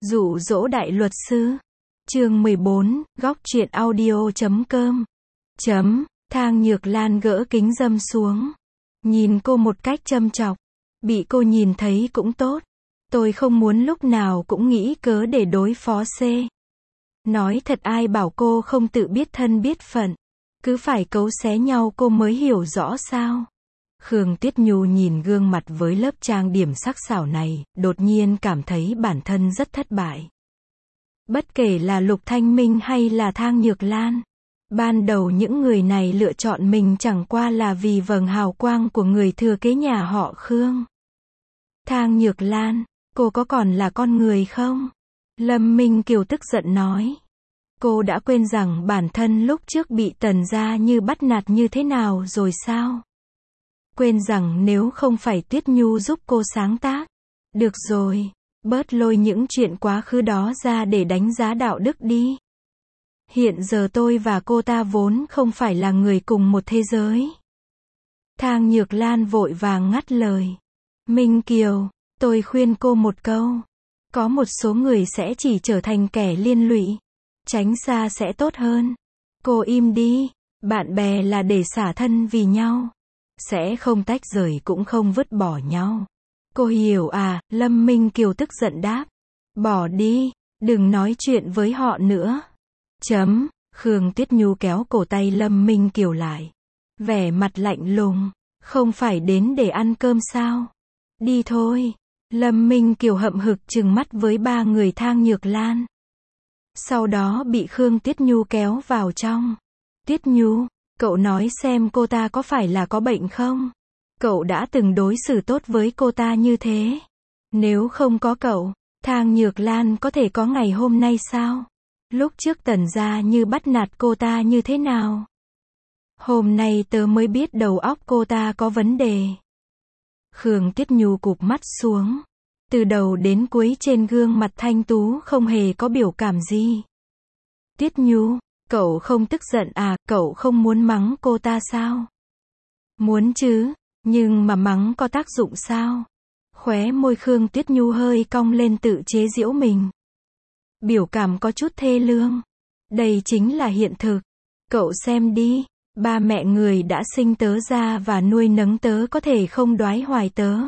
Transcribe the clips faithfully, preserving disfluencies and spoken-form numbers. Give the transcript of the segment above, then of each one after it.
Dụ dỗ đại luật sư. Chương mười bốn, góc truyện audio chấm com. Chấm, Thang Nhược Lan gỡ kính râm xuống. Nhìn cô một cách châm chọc. Bị cô nhìn thấy cũng tốt. Tôi không muốn lúc nào cũng nghĩ cớ để đối phó C. Nói thật ai bảo cô không tự biết thân biết phận. Cứ phải cấu xé nhau cô mới hiểu rõ sao. Khương Tiết Nhu nhìn gương mặt với lớp trang điểm sắc sảo này, đột nhiên cảm thấy bản thân rất thất bại. Bất kể là Lục Thanh Minh hay là Thang Nhược Lan, ban đầu những người này lựa chọn mình chẳng qua là vì vầng hào quang của người thừa kế nhà họ Khương. Thang Nhược Lan, cô có còn là con người không? Lâm Minh Kiều tức giận nói. Cô đã quên rằng bản thân lúc trước bị Tần gia như bắt nạt như thế nào rồi sao? Quên rằng nếu không phải Tiết Nhu giúp cô sáng tác. Được rồi, bớt lôi những chuyện quá khứ đó ra để đánh giá đạo đức đi. Hiện giờ tôi và cô ta vốn không phải là người cùng một thế giới. Thang Nhược Lan vội vàng ngắt lời. Minh Kiều, tôi khuyên cô một câu. Có một số người sẽ chỉ trở thành kẻ liên lụy. Tránh xa sẽ tốt hơn. Cô im đi, bạn bè là để xả thân vì nhau. Sẽ không tách rời cũng không vứt bỏ nhau. Cô hiểu à, Lâm Minh Kiều tức giận đáp. Bỏ đi, đừng nói chuyện với họ nữa. Chấm, Khương Tiết Nhu kéo cổ tay Lâm Minh Kiều lại. Vẻ mặt lạnh lùng, không phải đến để ăn cơm sao? Đi thôi. Lâm Minh Kiều hậm hực trừng mắt với ba người Thang Nhược Lan. Sau đó bị Khương Tiết Nhu kéo vào trong. Tiết Nhu, cậu nói xem cô ta có phải là có bệnh không? Cậu đã từng đối xử tốt với cô ta như thế. Nếu không có cậu, Thang Nhược Lan có thể có ngày hôm nay sao? Lúc trước Tần gia như bắt nạt cô ta như thế nào? Hôm nay tớ mới biết đầu óc cô ta có vấn đề. Khương Tiết Nhu cụp mắt xuống. Từ đầu đến cuối trên gương mặt thanh tú không hề có biểu cảm gì. Tiết Nhu, cậu không tức giận à, cậu không muốn mắng cô ta sao? Muốn chứ, nhưng mà mắng có tác dụng sao? Khóe môi Khương Tiết Nhu hơi cong lên tự chế giễu mình. Biểu cảm có chút thê lương. Đây chính là hiện thực. Cậu xem đi, ba mẹ người đã sinh tớ ra và nuôi nấng tớ có thể không đoái hoài tớ.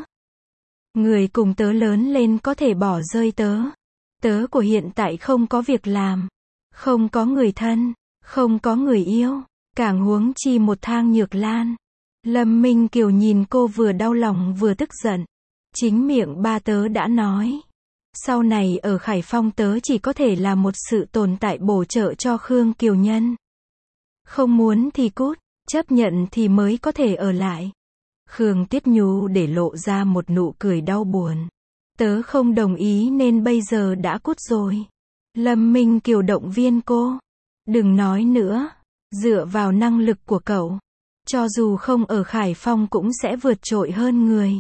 Người cùng tớ lớn lên có thể bỏ rơi tớ. Tớ của hiện tại không có việc làm. Không có người thân. Không có người yêu. Càng huống chi một Thang Nhược Lan. Lâm Minh Kiều nhìn cô vừa đau lòng vừa tức giận. Chính miệng ba tớ đã nói. Sau này ở Khải Phong tớ chỉ có thể là một sự tồn tại bổ trợ cho Khương Kiều Nhân. Không muốn thì cút, chấp nhận thì mới có thể ở lại. Khương Tiết Nhu để lộ ra một nụ cười đau buồn. Tớ không đồng ý nên bây giờ đã cút rồi. Lâm Minh Kiều động viên cô. Đừng nói nữa. Dựa vào năng lực của cậu, cho dù không ở Khải Phong cũng sẽ vượt trội hơn người.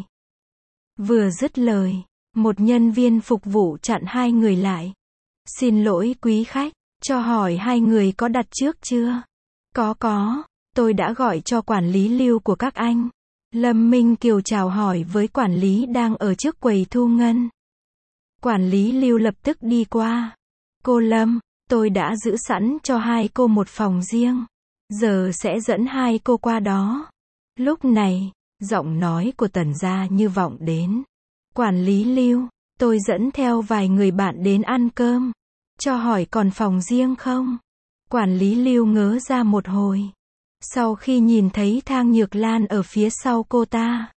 Vừa dứt lời, một nhân viên phục vụ chặn hai người lại. Xin lỗi quý khách, cho hỏi hai người có đặt trước chưa? Có có, tôi đã gọi cho quản lý Lưu của các anh. Lâm Minh Kiều chào hỏi với quản lý đang ở trước quầy thu ngân. Quản lý Lưu lập tức đi qua. Cô Lâm, tôi đã giữ sẵn cho hai cô một phòng riêng. Giờ sẽ dẫn hai cô qua đó. Lúc này, giọng nói của Tần gia như vọng đến. Quản lý Lưu, tôi dẫn theo vài người bạn đến ăn cơm. Cho hỏi còn phòng riêng không? Quản lý Lưu ngớ ra một hồi. Sau khi nhìn thấy Thang Nhược Lan ở phía sau cô ta,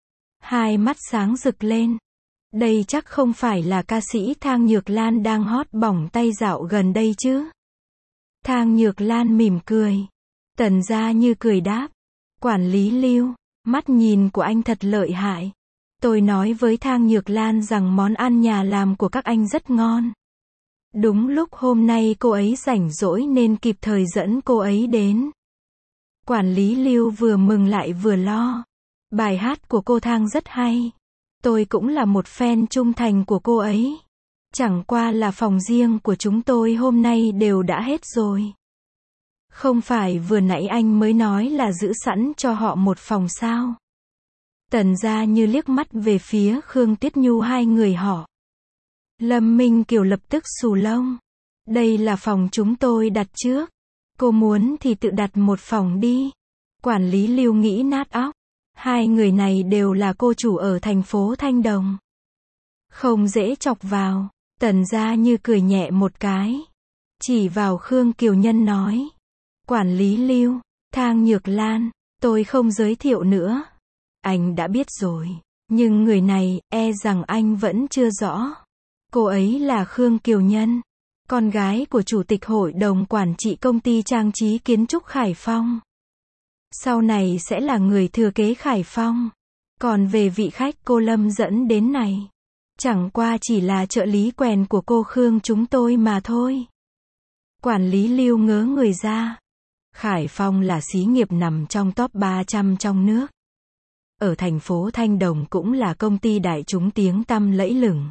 hai mắt sáng rực lên. Đây chắc không phải là ca sĩ Thang Nhược Lan đang hot bỏng tay dạo gần đây chứ? Thang Nhược Lan mỉm cười. Tần gia như cười đáp. Quản lý Lưu, mắt nhìn của anh thật lợi hại. Tôi nói với Thang Nhược Lan rằng món ăn nhà làm của các anh rất ngon. Đúng lúc hôm nay cô ấy rảnh rỗi nên kịp thời dẫn cô ấy đến. Quản lý Lưu vừa mừng lại vừa lo. Bài hát của cô Thang rất hay. Tôi cũng là một fan trung thành của cô ấy. Chẳng qua là phòng riêng của chúng tôi hôm nay đều đã hết rồi. Không phải vừa nãy anh mới nói là giữ sẵn cho họ một phòng sao? Tần gia như liếc mắt về phía Khương Tiết Nhu hai người họ. Lâm Minh Kiều lập tức xù lông. Đây là phòng chúng tôi đặt trước. Cô muốn thì tự đặt một phòng đi. Quản lý Lưu nghĩ nát óc. Hai người này đều là cô chủ ở thành phố Thanh Đồng. Không dễ chọc vào. Tần Gia Như cười nhẹ một cái. Chỉ vào Khương Kiều Nhân nói. Quản lý Lưu, Thang Nhược Lan, tôi không giới thiệu nữa. Anh đã biết rồi. Nhưng người này, e rằng anh vẫn chưa rõ. Cô ấy là Khương Kiều Nhân, con gái của Chủ tịch Hội đồng Quản trị Công ty Trang trí Kiến trúc Khải Phong. Sau này sẽ là người thừa kế Khải Phong. Còn về vị khách cô Lâm dẫn đến này, chẳng qua chỉ là trợ lý quèn của cô Khương chúng tôi mà thôi. Quản lý Lưu ngớ người ra. Khải Phong là xí nghiệp nằm trong top ba trăm trong nước. Ở thành phố Thanh Đồng cũng là công ty đại chúng tiếng tăm lẫy lừng.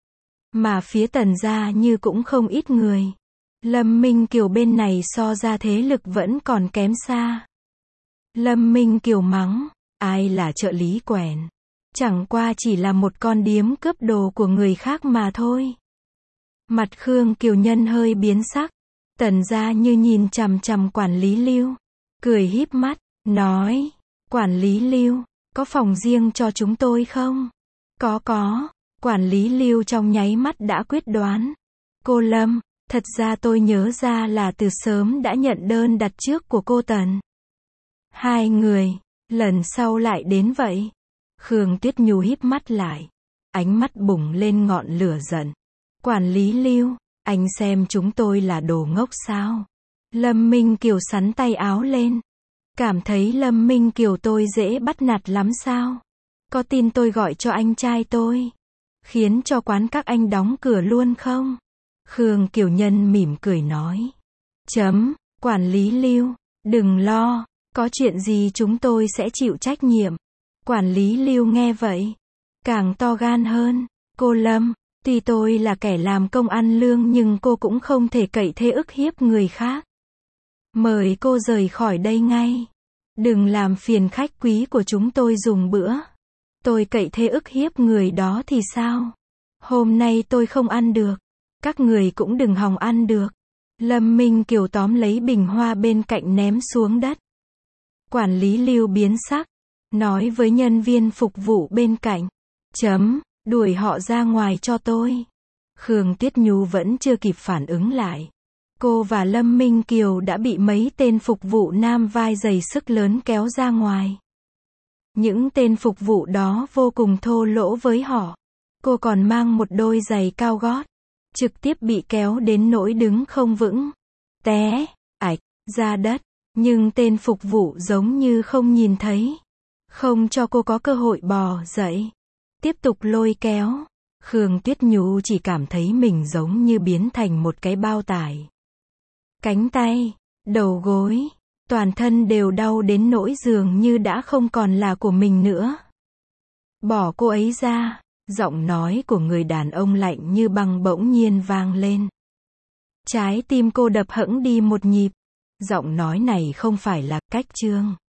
Mà phía Tần Gia Như cũng không ít người. Lâm Minh Kiều bên này so ra thế lực vẫn còn kém xa. Lâm Minh Kiều mắng, ai là trợ lý quèn? Chẳng qua chỉ là một con điếm cướp đồ của người khác mà thôi. Mặt Khương Kiều Nhân hơi biến sắc. Tần Gia Như nhìn chằm chằm quản lý Lưu, cười híp mắt, nói, quản lý Lưu, có phòng riêng cho chúng tôi không? Có có. Quản lý Lưu trong nháy mắt đã quyết đoán. Cô Lâm, thật ra tôi nhớ ra là từ sớm đã nhận đơn đặt trước của cô Tần. Hai người, lần sau lại đến vậy. Khương Tuyết Nhu híp mắt lại, ánh mắt bùng lên ngọn lửa giận. Quản lý Lưu, anh xem chúng tôi là đồ ngốc sao? Lâm Minh Kiều sắn tay áo lên. Cảm thấy Lâm Minh Kiều tôi dễ bắt nạt lắm sao? Có tin tôi gọi cho anh trai tôi, khiến cho quán các anh đóng cửa luôn không? Khương Kiều Nhân mỉm cười nói. Chấm, quản lý Lưu, đừng lo, có chuyện gì chúng tôi sẽ chịu trách nhiệm. Quản lý Lưu nghe vậy, càng to gan hơn. Cô Lâm, tuy tôi là kẻ làm công ăn lương nhưng cô cũng không thể cậy thế ức hiếp người khác. Mời cô rời khỏi đây ngay. Đừng làm phiền khách quý của chúng tôi dùng bữa. Tôi cậy thế ức hiếp người đó thì sao? Hôm nay tôi không ăn được. Các người cũng đừng hòng ăn được. Lâm Minh Kiều tóm lấy bình hoa bên cạnh ném xuống đất. Quản lý Lưu biến sắc, nói với nhân viên phục vụ bên cạnh. Chấm, đuổi họ ra ngoài cho tôi. Khương Tuyết Nhu vẫn chưa kịp phản ứng lại. Cô và Lâm Minh Kiều đã bị mấy tên phục vụ nam vai dày sức lớn kéo ra ngoài. Những tên phục vụ đó vô cùng thô lỗ với họ. Cô còn mang một đôi giày cao gót, trực tiếp bị kéo đến nỗi đứng không vững. Té, ạch, ra đất. Nhưng tên phục vụ giống như không nhìn thấy. Không cho cô có cơ hội bò dậy. Tiếp tục lôi kéo. Khương Tuyết Nhu chỉ cảm thấy mình giống như biến thành một cái bao tải. Cánh tay, đầu gối, toàn thân đều đau đến nỗi dường như đã không còn là của mình nữa. Bỏ cô ấy ra, giọng nói của người đàn ông lạnh như băng bỗng nhiên vang lên. Trái tim cô đập hẫng đi một nhịp. Giọng nói này không phải là cách trương.